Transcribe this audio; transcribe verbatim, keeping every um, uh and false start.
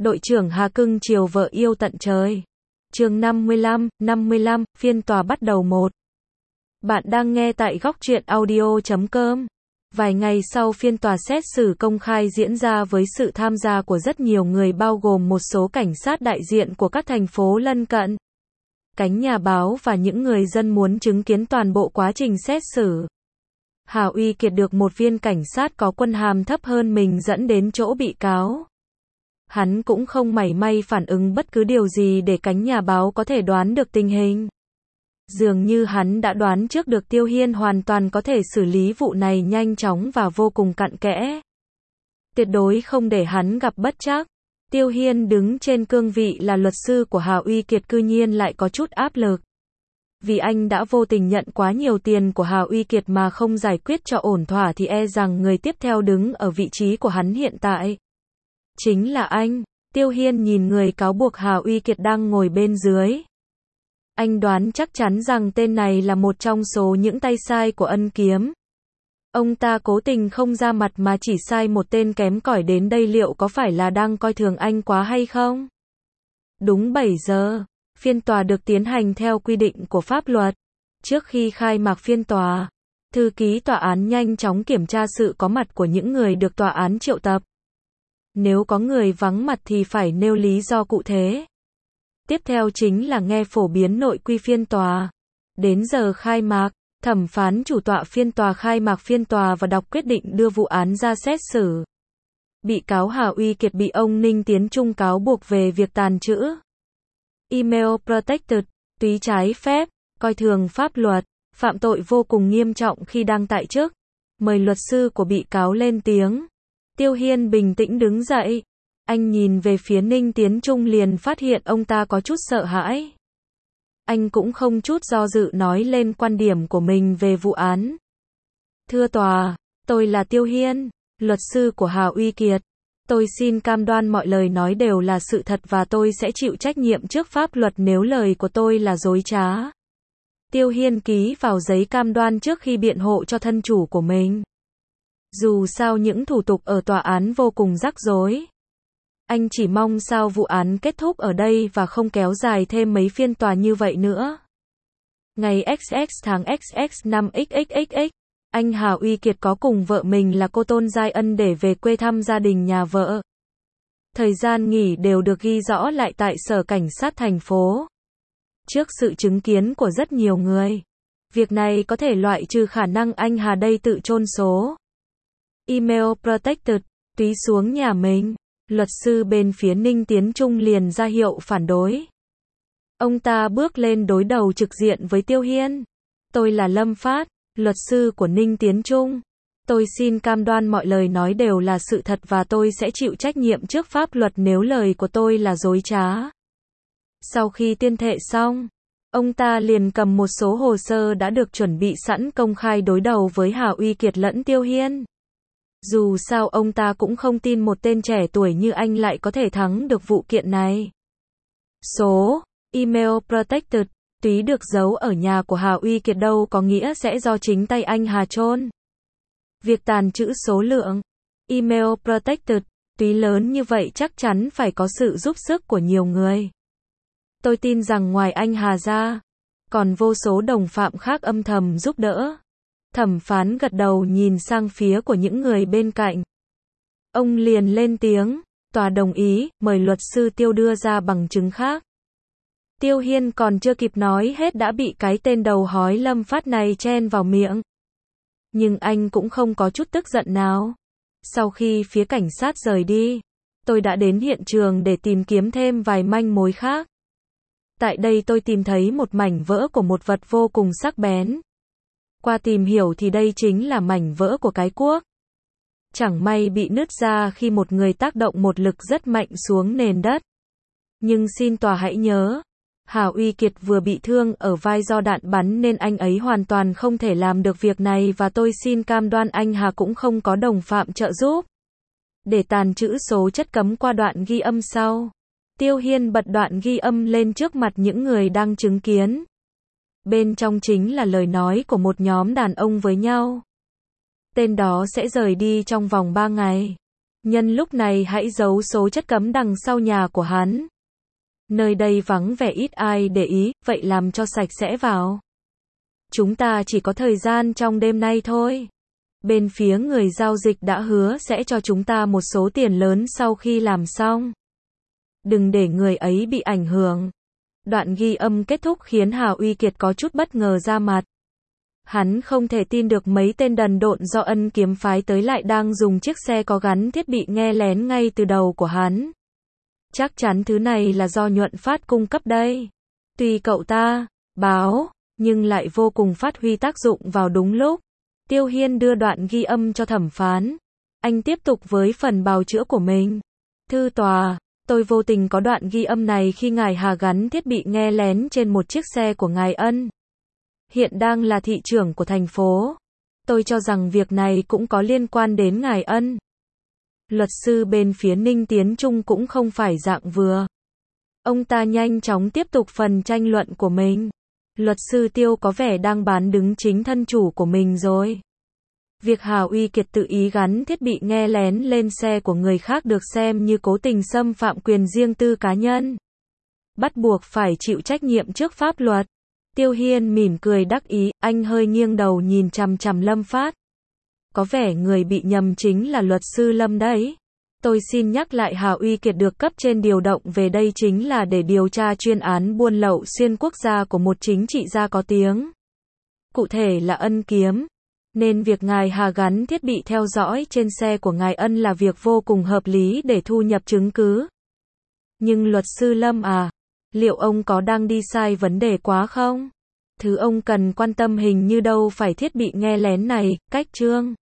Đội trưởng Hà cưng chiều vợ yêu tận trời. Chương năm mươi lăm, năm mươi lăm, phiên tòa bắt đầu một. Bạn đang nghe tại góc truyện audio chấm com. Vài ngày sau phiên tòa xét xử công khai diễn ra với sự tham gia của rất nhiều người bao gồm một số cảnh sát đại diện của các thành phố lân cận, cánh nhà báo và những người dân muốn chứng kiến toàn bộ quá trình xét xử. Hà Uy Kiệt được một viên cảnh sát có quân hàm thấp hơn mình dẫn đến chỗ bị cáo. Hắn cũng không mảy may phản ứng bất cứ điều gì để cánh nhà báo có thể đoán được tình hình. Dường như hắn đã đoán trước được Tiêu Hiên hoàn toàn có thể xử lý vụ này nhanh chóng và vô cùng cặn kẽ. Tuyệt đối không để hắn gặp bất trắc. Tiêu Hiên đứng trên cương vị là luật sư của Hà Uy Kiệt cư nhiên lại có chút áp lực. Vì anh đã vô tình nhận quá nhiều tiền của Hà Uy Kiệt mà không giải quyết cho ổn thỏa thì e rằng người tiếp theo đứng ở vị trí của hắn hiện tại chính là anh. Tiêu Hiên nhìn người cáo buộc Hà Uy Kiệt đang ngồi bên dưới. Anh đoán chắc chắn rằng tên này là một trong số những tay sai của Ân Kiếm. Ông ta cố tình không ra mặt mà chỉ sai một tên kém cỏi đến đây, liệu có phải là đang coi thường anh quá hay không? Đúng bảy giờ, phiên tòa được tiến hành theo quy định của pháp luật. Trước khi khai mạc phiên tòa, thư ký tòa án nhanh chóng kiểm tra sự có mặt của những người được tòa án triệu tập. Nếu có người vắng mặt thì phải nêu lý do cụ thể. Tiếp theo chính là nghe phổ biến nội quy phiên tòa. Đến giờ khai mạc, thẩm phán chủ tọa phiên tòa khai mạc phiên tòa và đọc quyết định đưa vụ án ra xét xử. Bị cáo Hà Uy Kiệt bị ông Ninh Tiến Trung cáo buộc về việc tàng trữ email protected, túy trái phép, coi thường pháp luật, phạm tội vô cùng nghiêm trọng khi đang tại chức. Mời luật sư của bị cáo lên tiếng. Tiêu Hiên bình tĩnh đứng dậy. Anh nhìn về phía Ninh Tiến Trung liền phát hiện ông ta có chút sợ hãi. Anh cũng không chút do dự nói lên quan điểm của mình về vụ án. Thưa tòa, tôi là Tiêu Hiên, luật sư của Hà Uy Kiệt. Tôi xin cam đoan mọi lời nói đều là sự thật và tôi sẽ chịu trách nhiệm trước pháp luật nếu lời của tôi là dối trá. Tiêu Hiên ký vào giấy cam đoan trước khi biện hộ cho thân chủ của mình. Dù sao những thủ tục ở tòa án vô cùng rắc rối. Anh chỉ mong sao vụ án kết thúc ở đây và không kéo dài thêm mấy phiên tòa như vậy nữa. Ngày xx tháng xx năm xxxx, anh Hà Uy Kiệt có cùng vợ mình là cô Tôn Giai Ân để về quê thăm gia đình nhà vợ. Thời gian nghỉ đều được ghi rõ lại tại sở cảnh sát thành phố. Trước sự chứng kiến của rất nhiều người, việc này có thể loại trừ khả năng anh Hà đây tự chôn số email protected, túy xuống nhà mình. Luật sư bên phía Ninh Tiến Trung liền ra hiệu phản đối. Ông ta bước lên đối đầu trực diện với Tiêu Hiên. Tôi là Lâm Phát, luật sư của Ninh Tiến Trung. Tôi xin cam đoan mọi lời nói đều là sự thật và tôi sẽ chịu trách nhiệm trước pháp luật nếu lời của tôi là dối trá. Sau khi tuyên thệ xong, ông ta liền cầm một số hồ sơ đã được chuẩn bị sẵn công khai đối đầu với Hà Uy Kiệt lẫn Tiêu Hiên. Dù sao ông ta cũng không tin một tên trẻ tuổi như anh lại có thể thắng được vụ kiện này. Số email protected, túy được giấu ở nhà của Hà Uy Kiệt đâu có nghĩa sẽ do chính tay anh Hà chôn. Việc tàng trữ số lượng email protected, túy lớn như vậy chắc chắn phải có sự giúp sức của nhiều người. Tôi tin rằng ngoài anh Hà ra, còn vô số đồng phạm khác âm thầm giúp đỡ. Thẩm phán gật đầu nhìn sang phía của những người bên cạnh. Ông liền lên tiếng, tòa đồng ý, mời luật sư Tiêu đưa ra bằng chứng khác. Tiêu Hiên còn chưa kịp nói hết đã bị cái tên đầu hói Lâm Phát này chen vào miệng. Nhưng anh cũng không có chút tức giận nào. Sau khi phía cảnh sát rời đi, tôi đã đến hiện trường để tìm kiếm thêm vài manh mối khác. Tại đây tôi tìm thấy một mảnh vỡ của một vật vô cùng sắc bén. Qua tìm hiểu thì đây chính là mảnh vỡ của cái cuốc. Chẳng may bị nứt ra khi một người tác động một lực rất mạnh xuống nền đất. Nhưng xin tòa hãy nhớ, Hà Uy Kiệt vừa bị thương ở vai do đạn bắn nên anh ấy hoàn toàn không thể làm được việc này và tôi xin cam đoan anh Hà cũng không có đồng phạm trợ giúp để tàng trữ số chất cấm qua đoạn ghi âm sau. Tiêu Hiên bật đoạn ghi âm lên trước mặt những người đang chứng kiến. Bên trong chính là lời nói của một nhóm đàn ông với nhau. Tên đó sẽ rời đi trong vòng ba ngày. Nhân lúc này hãy giấu số chất cấm đằng sau nhà của hắn. Nơi đây vắng vẻ ít ai để ý, vậy làm cho sạch sẽ vào. Chúng ta chỉ có thời gian trong đêm nay thôi. Bên phía người giao dịch đã hứa sẽ cho chúng ta một số tiền lớn sau khi làm xong. Đừng để người ấy bị ảnh hưởng. Đoạn ghi âm kết thúc khiến Hà Uy Kiệt có chút bất ngờ ra mặt. Hắn không thể tin được mấy tên đần độn do Ân Kiếm phái tới lại đang dùng chiếc xe có gắn thiết bị nghe lén ngay từ đầu của hắn. Chắc chắn thứ này là do Nhuận Phát cung cấp đây. Tuy cậu ta báo, nhưng lại vô cùng phát huy tác dụng vào đúng lúc. Tiêu Hiên đưa đoạn ghi âm cho thẩm phán. Anh tiếp tục với phần bào chữa của mình. Thư tòa, tôi vô tình có đoạn ghi âm này khi ngài Hà gắn thiết bị nghe lén trên một chiếc xe của ngài Ân. Hiện đang là thị trưởng của thành phố. Tôi cho rằng việc này cũng có liên quan đến ngài Ân. Luật sư bên phía Ninh Tiến Trung cũng không phải dạng vừa. Ông ta nhanh chóng tiếp tục phần tranh luận của mình. Luật sư Tiêu có vẻ đang bán đứng chính thân chủ của mình rồi. Việc Hà Uy Kiệt tự ý gắn thiết bị nghe lén lên xe của người khác được xem như cố tình xâm phạm quyền riêng tư cá nhân. Bắt buộc phải chịu trách nhiệm trước pháp luật. Tiêu Hiên mỉm cười đắc ý, anh hơi nghiêng đầu nhìn chằm chằm Lâm Phát. Có vẻ người bị nhầm chính là luật sư Lâm đấy. Tôi xin nhắc lại Hà Uy Kiệt được cấp trên điều động về đây chính là để điều tra chuyên án buôn lậu xuyên quốc gia của một chính trị gia có tiếng. Cụ thể là Ân Kiếm. Nên việc ngài Hà gắn thiết bị theo dõi trên xe của ngài Ân là việc vô cùng hợp lý để thu nhập chứng cứ. Nhưng luật sư Lâm à, liệu ông có đang đi sai vấn đề quá không? Thứ ông cần quan tâm hình như đâu phải thiết bị nghe lén này, cách chương.